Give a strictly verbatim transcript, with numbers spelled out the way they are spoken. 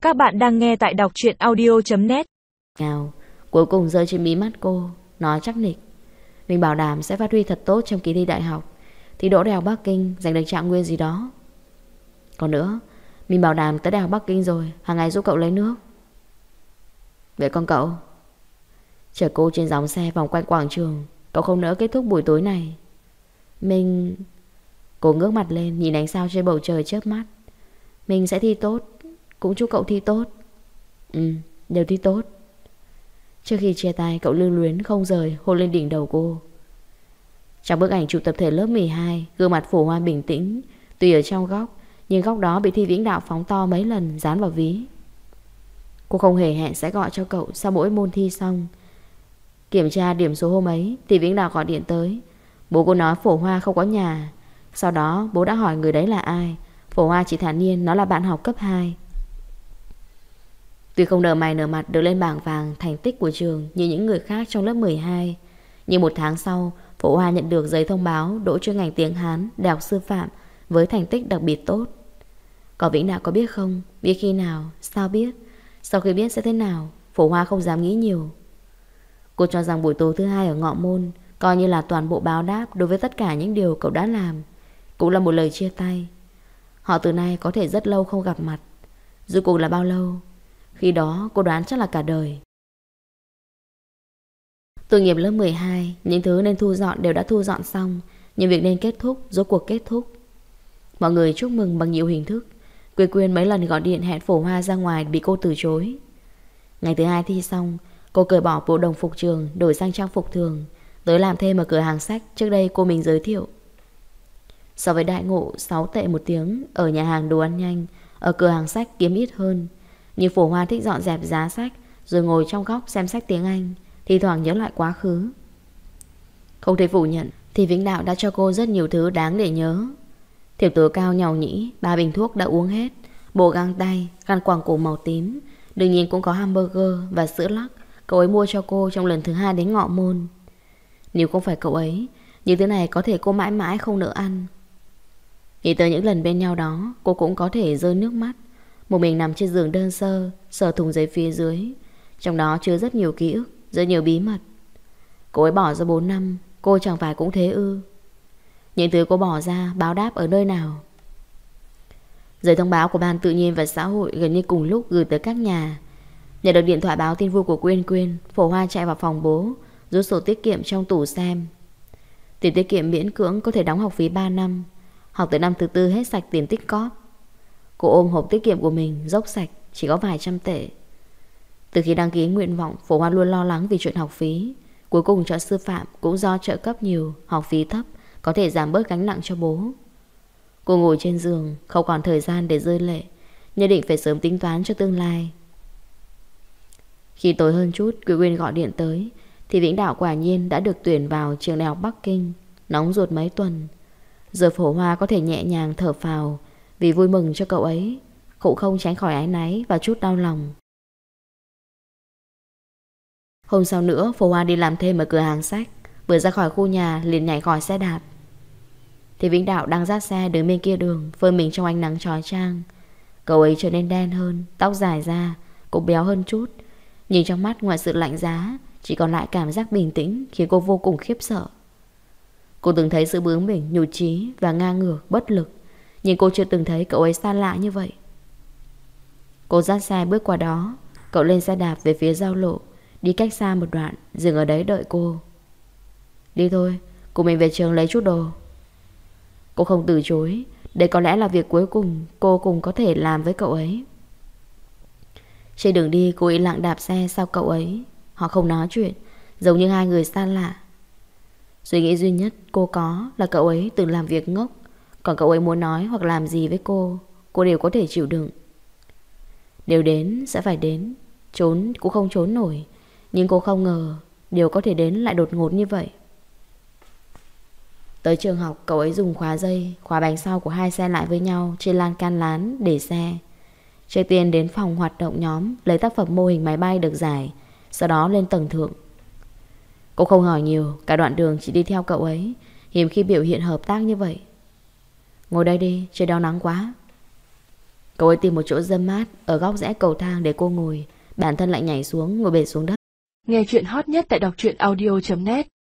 Các bạn đang nghe tại đọc truyện audio chấm net. Nào, cuối cùng rơi trên mí mắt cô, nói chắc nịch: mình bảo đảm sẽ phát huy thật tốt trong kỳ thi đại học, thi đỗ đại học Bắc Kinh, giành được trạng nguyên gì đó. Còn nữa, mình bảo đảm tới đại học Bắc Kinh rồi, hàng ngày giúp cậu lấy nước. Vậy con cậu? Chở cô trên dòng xe vòng quanh quảng trường, cậu không nỡ kết thúc buổi tối này. Mình... Cô ngước mặt lên nhìn ánh sao trên bầu trời chớp mắt. Mình sẽ thi tốt, cũng chúc cậu thi tốt. Ừ, đều thi tốt. Trước khi chia tay, cậu lưu luyến không rời hôn lên đỉnh đầu cô. Trong bức ảnh chụp tập thể lớp mười hai, gương mặt Phổ Hoa bình tĩnh, tuy ở trong góc, nhưng góc đó bị Thi Vĩnh Đạo phóng to mấy lần dán vào ví. Cô không hề hẹn sẽ gọi cho cậu sau mỗi môn thi xong. Kiểm tra điểm số hôm ấy, Thi Vĩnh Đạo gọi điện tới. Bố cô nói Phổ Hoa không có nhà. Sau đó bố đã hỏi người đấy là ai. Phổ Hoa chỉ thản nhiên nó là bạn học cấp hai. Tuy không nở mày nở mặt được lên bảng vàng thành tích của trường như những người khác trong lớp mười hai, nhưng một tháng sau, Phổ Hoa nhận được giấy thông báo đỗ chuyên ngành tiếng Hán Đại học Sư phạm với thành tích đặc biệt tốt. Có Vĩnh Đạo có biết không? Biết khi nào? Sao biết? Sau khi biết sẽ thế nào? Phổ Hoa không dám nghĩ nhiều. Cô cho rằng buổi tối thứ hai ở Ngọ Môn coi như là toàn bộ báo đáp đối với tất cả những điều cậu đã làm, cũng là một lời chia tay. Họ từ nay có thể rất lâu không gặp mặt. Rốt cuộc là bao lâu? Khi đó cô đoán chắc là cả đời. Tốt nghiệp lớp mười hai, những thứ nên thu dọn đều đã thu dọn xong, nhưng việc nên kết thúc rốt cuộc kết thúc. Mọi người chúc mừng bằng nhiều hình thức. Quê Quyên mấy lần gọi điện hẹn Phổ Hoa ra ngoài bị cô từ chối. Ngày thứ hai thi xong, cô cởi bỏ bộ đồng phục trường đổi sang trang phục thường, tới làm thêm ở cửa hàng sách trước đây cô mình giới thiệu. So với đại ngộ sáu tệ một tiếng ở nhà hàng đồ ăn nhanh, ở cửa hàng sách kiếm ít hơn. Nhưng Phổ Hoa thích dọn dẹp giá sách, rồi ngồi trong góc xem sách tiếng Anh, thì thoảng nhớ lại quá khứ. Không thể phủ nhận thì Vĩnh Đạo đã cho cô rất nhiều thứ đáng để nhớ. Thiểu tố cao nhàu nhĩ, ba bình thuốc đã uống hết, bộ găng tay, khăn quàng cổ màu tím, đương nhiên cũng có hamburger và sữa lắc cậu ấy mua cho cô trong lần thứ hai đến Ngọ Môn. Nếu không phải cậu ấy, những thứ này có thể cô mãi mãi không nỡ ăn. Nghĩ tới những lần bên nhau đó, cô cũng có thể rơi nước mắt. Một mình nằm trên giường đơn sơ, sờ thùng giấy phía dưới, trong đó chứa rất nhiều ký ức, rất nhiều bí mật. Cô ấy bỏ ra bốn năm, cô chẳng phải cũng thế ư? Những thứ cô bỏ ra báo đáp ở nơi nào? Giấy thông báo của Ban Tự nhiên và Xã hội gần như cùng lúc gửi tới các nhà. Nhận được điện thoại báo tin vui của Quyên Quyên, Phổ Hoa chạy vào phòng bố, rút sổ tiết kiệm trong tủ xem. Tiền tiết kiệm miễn cưỡng có thể đóng học phí ba năm, học tới năm thứ tư hết sạch tiền tích cóp. Cô ôm hộp tiết kiệm của mình dốc sạch, chỉ có vài trăm tệ. Từ khi đăng ký nguyện vọng, Phổ Hoa luôn lo lắng vì chuyện học phí. Cuối cùng chọn sư phạm cũng do trợ cấp nhiều, học phí thấp, có thể giảm bớt gánh nặng cho bố. Cô ngồi trên giường, không còn thời gian để rơi lệ, nhất định phải sớm tính toán cho tương lai. Khi tối hơn chút, Quý Quyên gọi điện tới, thì Vĩnh Đạo quả nhiên đã được tuyển vào trường đại học Bắc Kinh, nóng ruột mấy tuần. Giờ Phổ Hoa có thể nhẹ nhàng thở phào vì vui mừng cho cậu ấy, cũng không tránh khỏi áy náy và chút đau lòng. Hôm sau nữa, Phổ Hoa đi làm thêm ở cửa hàng sách, vừa ra khỏi khu nhà liền nhảy khỏi xe đạp. Thì Vĩnh Đạo đang dắt xe đứng bên kia đường, phơi mình trong ánh nắng chói chang. Cậu ấy trở nên đen hơn, tóc dài ra, cũng béo hơn chút, nhưng trong mắt ngoài sự lạnh giá chỉ còn lại cảm giác bình tĩnh khiến cô vô cùng khiếp sợ. Cô từng thấy sự bướng bỉnh, nhụt chí và ngang ngược, bất lực, nhưng cô chưa từng thấy cậu ấy xa lạ như vậy. Cô dắt xe bước qua đó, cậu lên xe đạp về phía giao lộ, đi cách xa một đoạn, dừng ở đấy đợi cô. Đi thôi, cùng mình về trường lấy chút đồ. Cô không từ chối, đây có lẽ là việc cuối cùng cô cùng có thể làm với cậu ấy. Trên đường đi cô yên lặng đạp xe sau cậu ấy. Họ không nói chuyện, giống như hai người xa lạ. Suy nghĩ duy nhất cô có là cậu ấy từng làm việc ngốc, còn cậu ấy muốn nói hoặc làm gì với cô, cô đều có thể chịu đựng. Điều đến sẽ phải đến, trốn cũng không trốn nổi, nhưng cô không ngờ điều có thể đến lại đột ngột như vậy. Tới trường học, cậu ấy dùng khóa dây khóa bánh sau của hai xe lại với nhau trên lan can lán để xe. Trước tiên đến phòng hoạt động nhóm, lấy tác phẩm mô hình máy bay được giải, sau đó lên tầng thượng. Cô không hỏi nhiều, cả đoạn đường chỉ đi theo cậu ấy, hiếm khi biểu hiện hợp tác như vậy. Ngồi đây đi, trời đau nắng quá. Cậu ấy tìm một chỗ râm mát ở góc rẽ cầu thang để cô ngồi. Bản thân lại nhảy xuống, ngồi bệt xuống đất. Nghe chuyện hot nhất tại đọc truyện audio chấm net.